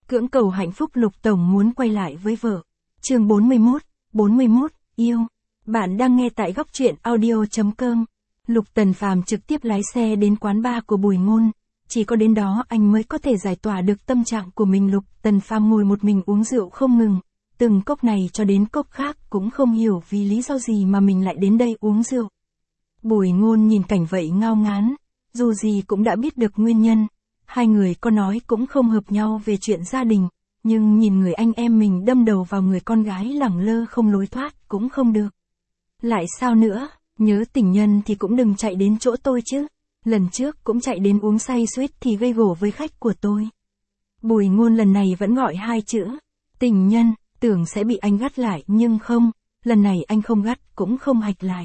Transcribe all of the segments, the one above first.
Cưỡng cầu hạnh phúc Lục Tổng muốn quay lại với vợ. Chương 41, yêu. Bạn đang nghe tại góc truyện audio.com. Lục Tần Phàm trực tiếp lái xe đến quán bar của Bùi Ngôn. Chỉ có đến đó anh mới có thể giải tỏa được tâm trạng của mình. Lục Tần Phàm ngồi một mình uống rượu không ngừng. Từng cốc này cho đến cốc khác cũng không hiểu vì lý do gì mà mình lại đến đây uống rượu. Bùi Ngôn nhìn cảnh vậy ngao ngán. Dù gì cũng đã biết được nguyên nhân. Hai người có nói cũng không hợp nhau về chuyện gia đình. Nhưng nhìn người anh em mình đâm đầu vào người con gái lẳng lơ không lối thoát cũng không được. Lại sao nữa, nhớ tình nhân thì cũng đừng chạy đến chỗ tôi chứ. Lần trước cũng chạy đến uống say suýt thì gây gổ với khách của tôi. Bùi Ngôn lần này vẫn gọi hai chữ. Tình nhân, tưởng sẽ bị anh gắt lại nhưng không. Lần này anh không gắt cũng không hạch lại.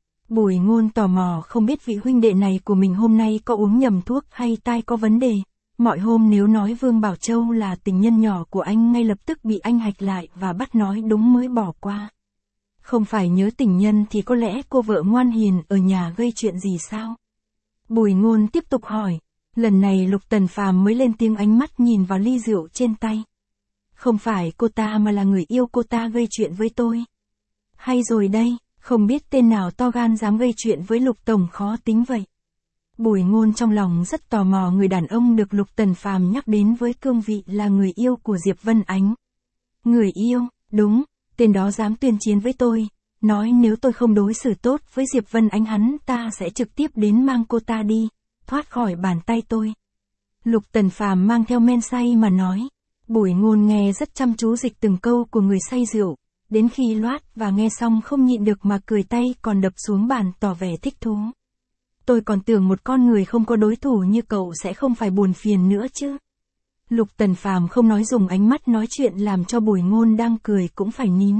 Bùi Ngôn tò mò không biết vị huynh đệ này của mình hôm nay có uống nhầm thuốc hay tai có vấn đề. Mọi hôm nếu nói Vương Bảo Châu là tình nhân nhỏ của anh ngay lập tức bị anh hạch lại và bắt nói đúng mới bỏ qua. Không phải nhớ tình nhân thì có lẽ cô vợ ngoan hiền ở nhà gây chuyện gì sao? Bùi Ngôn tiếp tục hỏi. Lần này Lục Tần Phàm mới lên tiếng, ánh mắt nhìn vào ly rượu trên tay. Không phải cô ta mà là người yêu cô ta gây chuyện với tôi. Hay rồi đây, không biết tên nào to gan dám gây chuyện với Lục Tổng khó tính vậy. Bùi Ngôn trong lòng rất tò mò người đàn ông được Lục Tần Phàm nhắc đến với cương vị là người yêu của Diệp Vân Ánh. Người yêu, đúng, tên đó dám tuyên chiến với tôi, nói nếu tôi không đối xử tốt với Diệp Vân Ánh hắn ta sẽ trực tiếp đến mang cô ta đi, thoát khỏi bàn tay tôi. Lục Tần Phàm mang theo men say mà nói. Bùi Ngôn nghe rất chăm chú dịch từng câu của người say rượu, đến khi loát và nghe xong không nhịn được mà cười, tay còn đập xuống bàn tỏ vẻ thích thú. Tôi còn tưởng một con người không có đối thủ như cậu sẽ không phải buồn phiền nữa chứ. Lục Tần Phàm không nói, dùng ánh mắt nói chuyện làm cho Bùi Ngôn đang cười cũng phải nín.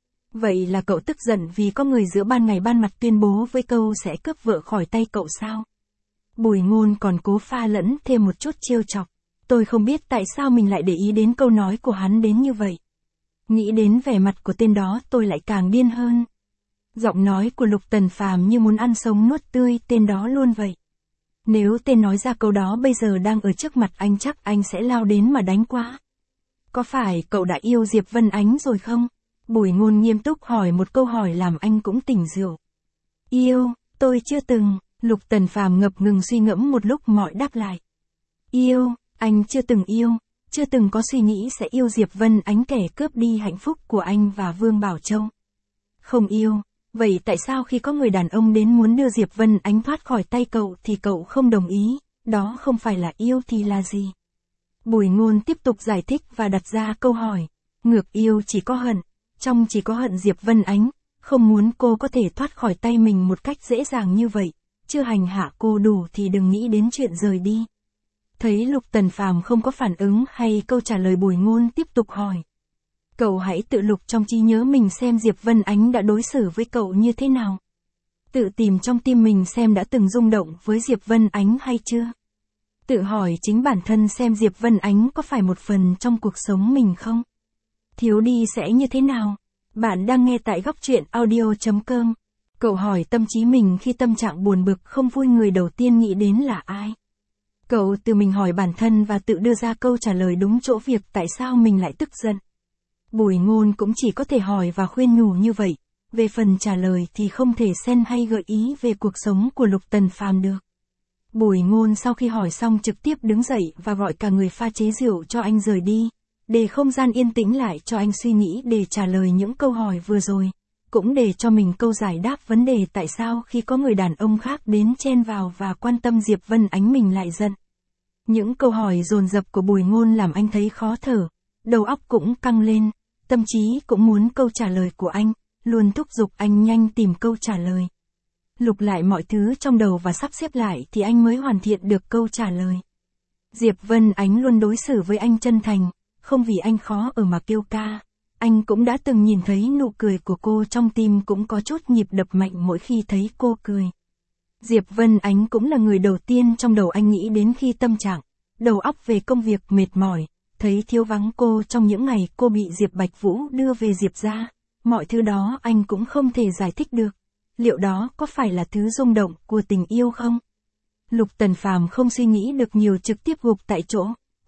Vậy là cậu tức giận vì có người giữa ban ngày ban mặt tuyên bố với câu sẽ cướp vợ khỏi tay cậu sao? Bùi Ngôn còn cố pha lẫn thêm một chút trêu chọc. Tôi không biết tại sao mình lại để ý đến câu nói của hắn đến như vậy. Nghĩ đến vẻ mặt của tên đó tôi lại càng điên hơn. Giọng nói của Lục Tần Phàm như muốn ăn sống nuốt tươi tên đó luôn vậy. Nếu tên nói ra câu đó bây giờ đang ở trước mặt anh chắc anh sẽ lao đến mà đánh qua. Có phải cậu đã yêu Diệp Vân Ánh rồi không? Bùi Ngôn nghiêm túc hỏi một câu hỏi làm anh cũng tỉnh rượu. Yêu, tôi chưa từng. Lục Tần Phàm ngập ngừng suy ngẫm một lúc mọi đáp lại. Yêu, anh chưa từng yêu, chưa từng có suy nghĩ sẽ yêu Diệp Vân Ánh kẻ cướp đi hạnh phúc của anh và Vương Bảo Châu. Không yêu. Vậy tại sao khi có người đàn ông đến muốn đưa Diệp Vân Ánh thoát khỏi tay cậu thì cậu không đồng ý, đó không phải là yêu thì là gì? Bùi Ngôn tiếp tục giải thích và đặt ra câu hỏi. Ngược yêu chỉ có hận, trong chỉ có hận Diệp Vân Ánh, không muốn cô có thể thoát khỏi tay mình một cách dễ dàng như vậy, chưa hành hạ cô đủ thì đừng nghĩ đến chuyện rời đi. Thấy Lục Tần Phàm không có phản ứng hay câu trả lời, Bùi Ngôn tiếp tục hỏi. Cậu hãy tự lục trong trí nhớ mình xem Diệp Vân Ánh đã đối xử với cậu như thế nào. Tự tìm trong tim mình xem đã từng rung động với Diệp Vân Ánh hay chưa. Tự hỏi chính bản thân xem Diệp Vân Ánh có phải một phần trong cuộc sống mình không. Thiếu đi sẽ như thế nào. Bạn đang nghe tại góc truyện audio.com. Cậu hỏi tâm trí mình khi tâm trạng buồn bực không vui, người đầu tiên nghĩ đến là ai? Cậu tự mình hỏi bản thân và tự đưa ra câu trả lời đúng chỗ việc tại sao mình lại tức giận. Bùi Ngôn cũng chỉ có thể hỏi và khuyên nhủ như vậy, về phần trả lời thì không thể xen hay gợi ý về cuộc sống của Lục Tần Phàm được. Bùi Ngôn sau khi hỏi xong trực tiếp đứng dậy và gọi cả người pha chế rượu cho anh rời đi, để không gian yên tĩnh lại cho anh suy nghĩ để trả lời những câu hỏi vừa rồi, cũng để cho mình câu giải đáp vấn đề tại sao khi có người đàn ông khác đến chen vào và quan tâm Diệp Vân Ánh mình lại giận. Những câu hỏi dồn dập của Bùi Ngôn làm anh thấy khó thở, đầu óc cũng căng lên. Tâm trí cũng muốn câu trả lời của anh, luôn thúc giục anh nhanh tìm câu trả lời. Lục lại mọi thứ trong đầu và sắp xếp lại thì anh mới hoàn thiện được câu trả lời. Diệp Vân Ánh luôn đối xử với anh chân thành, không vì anh khó ở mà kêu ca. Anh cũng đã từng nhìn thấy nụ cười của cô, trong tim cũng có chút nhịp đập mạnh mỗi khi thấy cô cười. Diệp Vân Ánh cũng là người đầu tiên trong đầu anh nghĩ đến khi tâm trạng, đầu óc về công việc mệt mỏi. Thấy thiếu vắng cô trong những ngày cô bị Diệp Bạch Vũ đưa về Diệp gia, mọi thứ đó anh cũng không thể giải thích được. Liệu đó có phải là thứ rung động của tình yêu không? Lục Tần Phàm không suy nghĩ được nhiều, trực tiếp gục tại chỗ,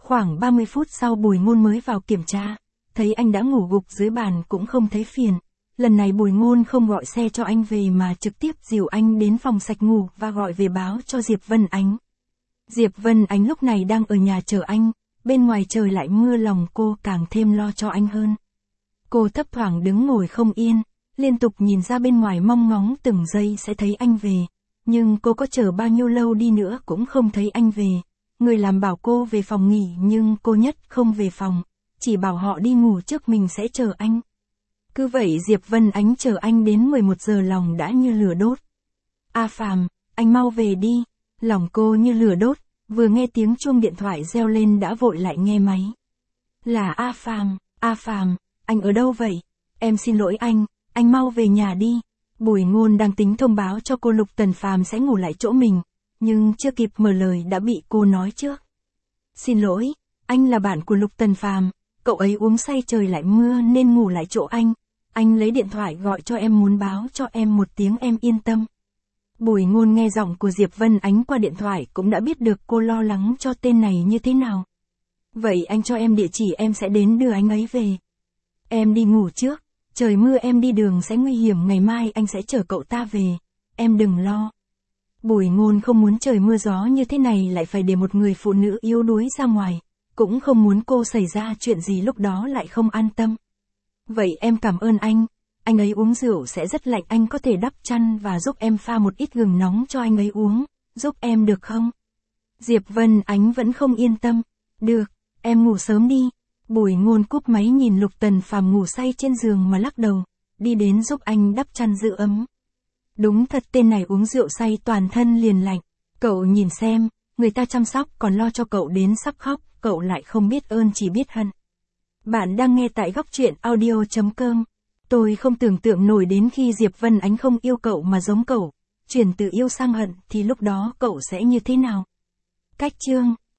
Khoảng 30 phút sau Bùi Ngôn mới vào kiểm tra, thấy anh đã ngủ gục dưới bàn cũng không thấy phiền. Lần này Bùi Ngôn không gọi xe cho anh về mà trực tiếp dìu anh đến phòng sạch ngủ và gọi về báo cho Diệp Vân Ánh. Diệp Vân Ánh lúc này đang ở nhà chờ anh, bên ngoài trời lại mưa, lòng cô càng thêm lo cho anh hơn. Cô thấp thoảng đứng ngồi không yên, liên tục nhìn ra bên ngoài mong ngóng từng giây sẽ thấy anh về. Nhưng cô có chờ bao nhiêu lâu đi nữa cũng không thấy anh về. Người làm bảo cô về phòng nghỉ nhưng cô nhất không về phòng, chỉ bảo họ đi ngủ trước mình sẽ chờ anh. Cứ vậy Diệp Vân Ánh chờ anh đến 11 giờ, lòng đã như lửa đốt. A Phàm, anh mau về đi. Lòng cô như lửa đốt, vừa nghe tiếng chuông điện thoại reo lên đã vội lại nghe máy. Là A Phàm, anh ở đâu vậy? Em xin lỗi anh mau về nhà đi. Bùi Ngôn đang tính thông báo cho cô Lục Tần Phàm sẽ ngủ lại chỗ mình, nhưng chưa kịp mở lời đã bị cô nói trước. Xin lỗi, anh là bạn của Lục Tần Phàm, cậu ấy uống say trời lại mưa nên ngủ lại chỗ anh lấy điện thoại gọi cho em muốn báo cho em một tiếng em yên tâm. Bùi Ngôn nghe giọng của Diệp Vân Ánh qua điện thoại cũng đã biết được cô lo lắng cho tên này như thế nào. Vậy anh cho em địa chỉ em sẽ đến đưa anh ấy về. Em đi ngủ trước, trời mưa em đi đường sẽ nguy hiểm, ngày mai anh sẽ chở cậu ta về, em đừng lo. Bùi Ngôn không muốn trời mưa gió như thế này lại phải để một người phụ nữ yếu đuối ra ngoài, cũng không muốn cô xảy ra chuyện gì lúc đó lại không an tâm. Vậy em cảm ơn anh ấy uống rượu sẽ rất lạnh, anh có thể đắp chăn và giúp em pha một ít gừng nóng cho anh ấy uống, giúp em được không? Diệp Vân Ánh vẫn không yên tâm. Được, em ngủ sớm đi. Bùi Ngôn cúp máy nhìn Lục Tần Phàm ngủ say trên giường mà lắc đầu, đi đến giúp anh đắp chăn giữ ấm. Đúng thật, tên này uống rượu say toàn thân liền lạnh. Cậu nhìn xem, người ta chăm sóc còn lo cho cậu đến sắp khóc, cậu lại không biết ơn chỉ biết hận. Bạn đang nghe tại góc truyện audio.com. Tôi không tưởng tượng nổi đến khi Diệp Vân Ánh không yêu cậu mà giống cậu, chuyển từ yêu sang hận thì lúc đó cậu sẽ như thế nào. Cách chương